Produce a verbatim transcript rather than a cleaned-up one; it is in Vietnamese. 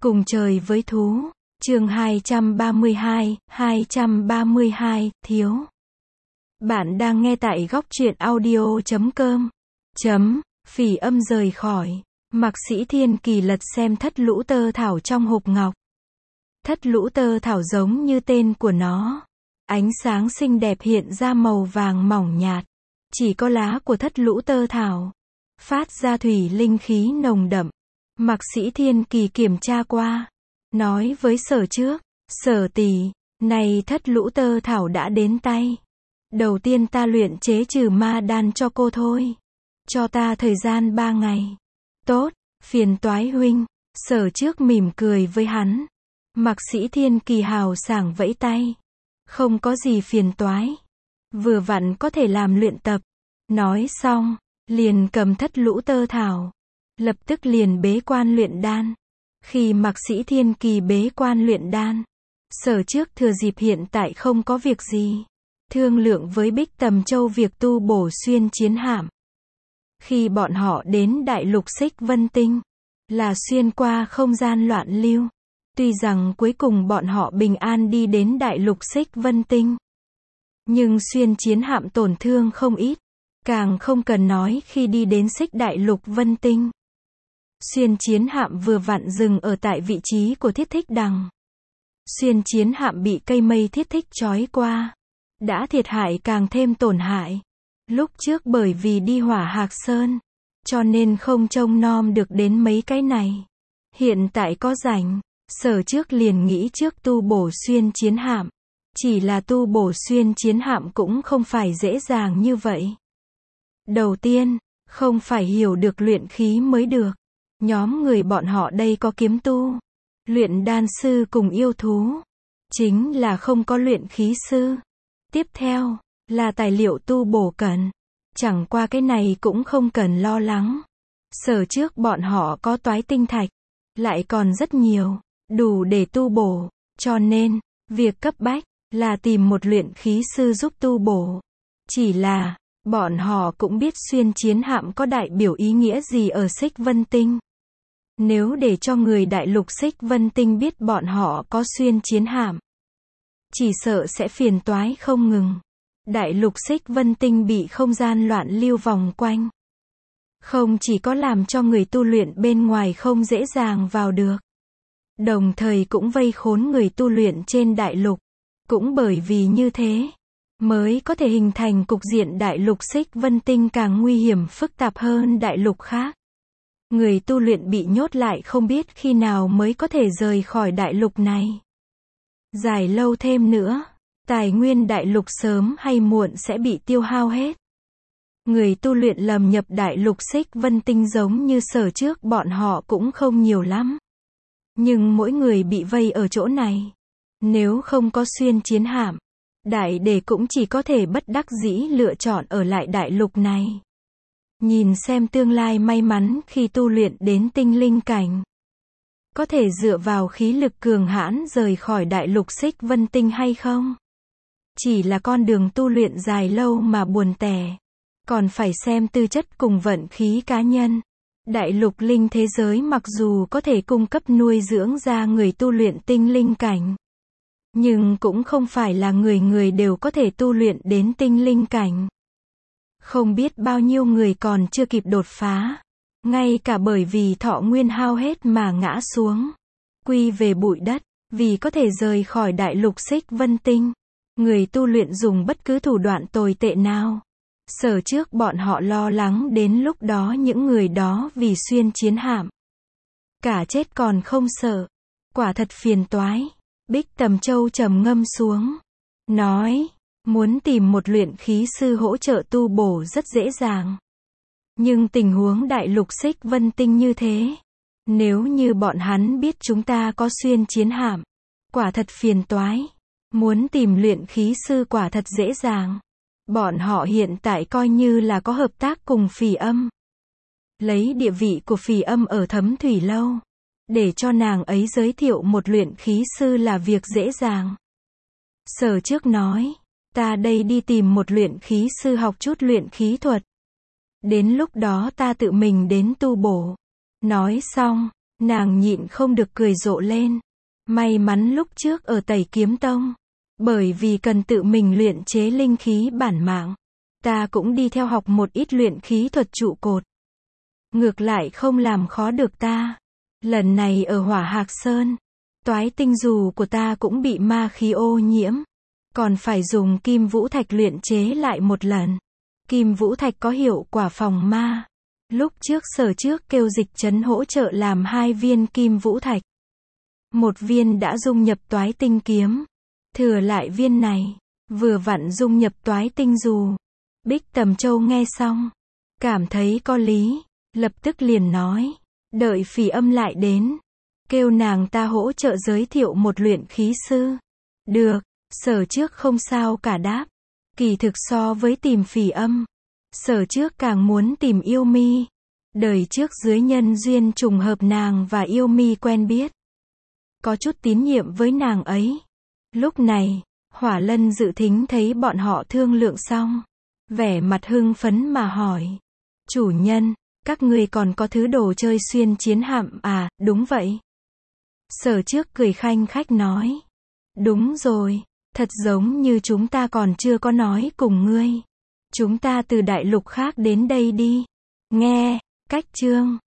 Cùng trời với thú. Chương hai trăm ba mươi hai, hai trăm ba mươi hai, thiếu. Bạn đang nghe tại góc truyện audio chấm com. Chấm, Phỉ Âm rời khỏi. Mạc Sĩ Thiên Kỳ lật xem thất lũ tơ thảo trong hộp ngọc. Thất lũ tơ thảo giống như tên của nó. Ánh sáng xinh đẹp hiện ra màu vàng mỏng nhạt. Chỉ có lá của thất lũ tơ thảo phát ra thủy linh khí nồng đậm. Mạc Sĩ Thiên Kỳ kiểm tra qua, nói với Sở Trước, Sở tỷ, này thất lũ tơ thảo đã đến tay. Đầu tiên ta luyện chế trừ ma đan cho cô thôi. Cho ta thời gian ba ngày. Tốt, phiền toái huynh. Sở Trước mỉm cười với hắn. Mạc Sĩ Thiên Kỳ hào sảng vẫy tay. Không có gì phiền toái. Vừa vặn có thể làm luyện tập. Nói xong, liền cầm thất lũ tơ thảo. Lập tức liền bế quan luyện đan. Khi Mạc Sĩ Thiên Kỳ bế quan luyện đan, Sở Trước thừa dịp hiện tại không có việc gì, thương lượng với Bích Tầm Châu việc tu bổ xuyên chiến hạm. Khi bọn họ đến đại lục Xích Vân Tinh, là xuyên qua không gian loạn lưu. Tuy rằng cuối cùng bọn họ bình an đi đến đại lục Xích Vân Tinh, nhưng xuyên chiến hạm tổn thương không ít. Càng không cần nói khi đi đến Xích đại lục Vân Tinh. Xuyên chiến hạm vừa vặn dừng ở tại vị trí của Thiết Thích Đằng. Xuyên chiến hạm bị cây mây thiết thích trói qua, đã thiệt hại càng thêm tổn hại. Lúc trước bởi vì đi Hỏa Hạc Sơn, cho nên không trông nom được đến mấy cái này. Hiện tại có rảnh, Sở Trước liền nghĩ trước tu bổ xuyên chiến hạm. Chỉ là tu bổ xuyên chiến hạm cũng không phải dễ dàng như vậy. Đầu tiên, không phải hiểu được luyện khí mới được. Nhóm người bọn họ đây có kiếm tu, luyện đan sư cùng yêu thú. Chính là không có luyện khí sư. Tiếp theo, là tài liệu tu bổ cần. Chẳng qua cái này cũng không cần lo lắng. Sở Trước bọn họ có toái tinh thạch, lại còn rất nhiều, đủ để tu bổ. Cho nên, việc cấp bách, là tìm một luyện khí sư giúp tu bổ. Chỉ là, bọn họ cũng biết xuyên chiến hạm có đại biểu ý nghĩa gì ở Xích Vân Tinh. Nếu để cho người đại lục Xích Vân Tinh biết bọn họ có xuyên chiến hạm, chỉ sợ sẽ phiền toái không ngừng. Đại lục Xích Vân Tinh bị không gian loạn lưu vòng quanh. Không chỉ có làm cho người tu luyện bên ngoài không dễ dàng vào được, đồng thời cũng vây khốn người tu luyện trên đại lục. Cũng bởi vì như thế, mới có thể hình thành cục diện đại lục Xích Vân Tinh càng nguy hiểm phức tạp hơn đại lục khác. Người tu luyện bị nhốt lại không biết khi nào mới có thể rời khỏi đại lục này. Dài lâu thêm nữa, tài nguyên đại lục sớm hay muộn sẽ bị tiêu hao hết. Người tu luyện lầm nhập đại lục Xích Vân Tinh giống như Sở Trước bọn họ cũng không nhiều lắm. Nhưng mỗi người bị vây ở chỗ này. Nếu không có xuyên chiến hạm, đại đệ cũng chỉ có thể bất đắc dĩ lựa chọn ở lại đại lục này. Nhìn xem tương lai may mắn khi tu luyện đến tinh linh cảnh, có thể dựa vào khí lực cường hãn rời khỏi đại lục Xích Vân Tinh hay không? Chỉ là con đường tu luyện dài lâu mà buồn tẻ. Còn phải xem tư chất cùng vận khí cá nhân. Đại lục linh thế giới mặc dù có thể cung cấp nuôi dưỡng ra người tu luyện tinh linh cảnh, nhưng cũng không phải là người người đều có thể tu luyện đến tinh linh cảnh. Không biết bao nhiêu người còn chưa kịp đột phá, ngay cả bởi vì thọ nguyên hao hết mà ngã xuống, quy về bụi đất. Vì có thể rời khỏi đại lục Xích Vân Tinh, người tu luyện dùng bất cứ thủ đoạn tồi tệ nào. Sở Trước bọn họ lo lắng đến lúc đó những người đó vì xuyên chiến hạm, cả chết còn không sợ. Quả thật phiền toái. Bích Tầm Châu trầm ngâm xuống, nói, muốn tìm một luyện khí sư hỗ trợ tu bổ rất dễ dàng. Nhưng tình huống đại lục Xích Vân Tinh như thế, nếu như bọn hắn biết chúng ta có xuyên chiến hạm, quả thật phiền toái. Muốn tìm luyện khí sư quả thật dễ dàng. Bọn họ hiện tại coi như là có hợp tác cùng Phỉ Âm. Lấy địa vị của Phỉ Âm ở Thấm Thủy Lâu, để cho nàng ấy giới thiệu một luyện khí sư là việc dễ dàng. Sở Trước nói, ta đây đi tìm một luyện khí sư học chút luyện khí thuật. Đến lúc đó ta tự mình đến tu bổ. Nói xong, Nàng nhịn không được cười rộ lên. May mắn lúc trước ở Tẩy Kiếm Tông, bởi vì cần tự mình luyện chế linh khí bản mạng, ta cũng đi theo học một ít luyện khí thuật trụ cột. Ngược lại không làm khó được ta. Lần này ở Hỏa Hạc Sơn, toái tinh dù của ta cũng bị ma khí ô nhiễm, còn phải dùng kim vũ thạch luyện chế lại một lần. Kim vũ thạch có hiệu quả phòng ma. Lúc trước Sở Trước kêu Dịch Trấn hỗ trợ làm hai viên kim vũ thạch. Một viên đã dung nhập toái tinh kiếm, thừa lại viên này, vừa vặn dung nhập toái tinh dù. Bích Tầm Châu nghe xong, cảm thấy có lý, lập tức liền nói, đợi Phỉ Âm lại đến, kêu nàng ta hỗ trợ giới thiệu một luyện khí sư. Được, Sở Trước không sao cả đáp. Kỳ thực so với tìm Phỉ Âm, Sở Trước càng muốn tìm Yêu Mi. Đời trước dưới nhân duyên trùng hợp nàng và Yêu Mi quen biết, có chút tín nhiệm với nàng ấy. Lúc này, Hỏa Lân Dự Thính thấy bọn họ thương lượng xong, vẻ mặt hưng phấn mà hỏi, chủ nhân, các ngươi còn có thứ đồ chơi xuyên chiến hạm à? Đúng vậy. Sở Trước cười khanh khách nói, đúng rồi, thật giống như chúng ta còn chưa có nói cùng ngươi. Chúng ta từ đại lục khác đến đây đi. Nghe, cách chương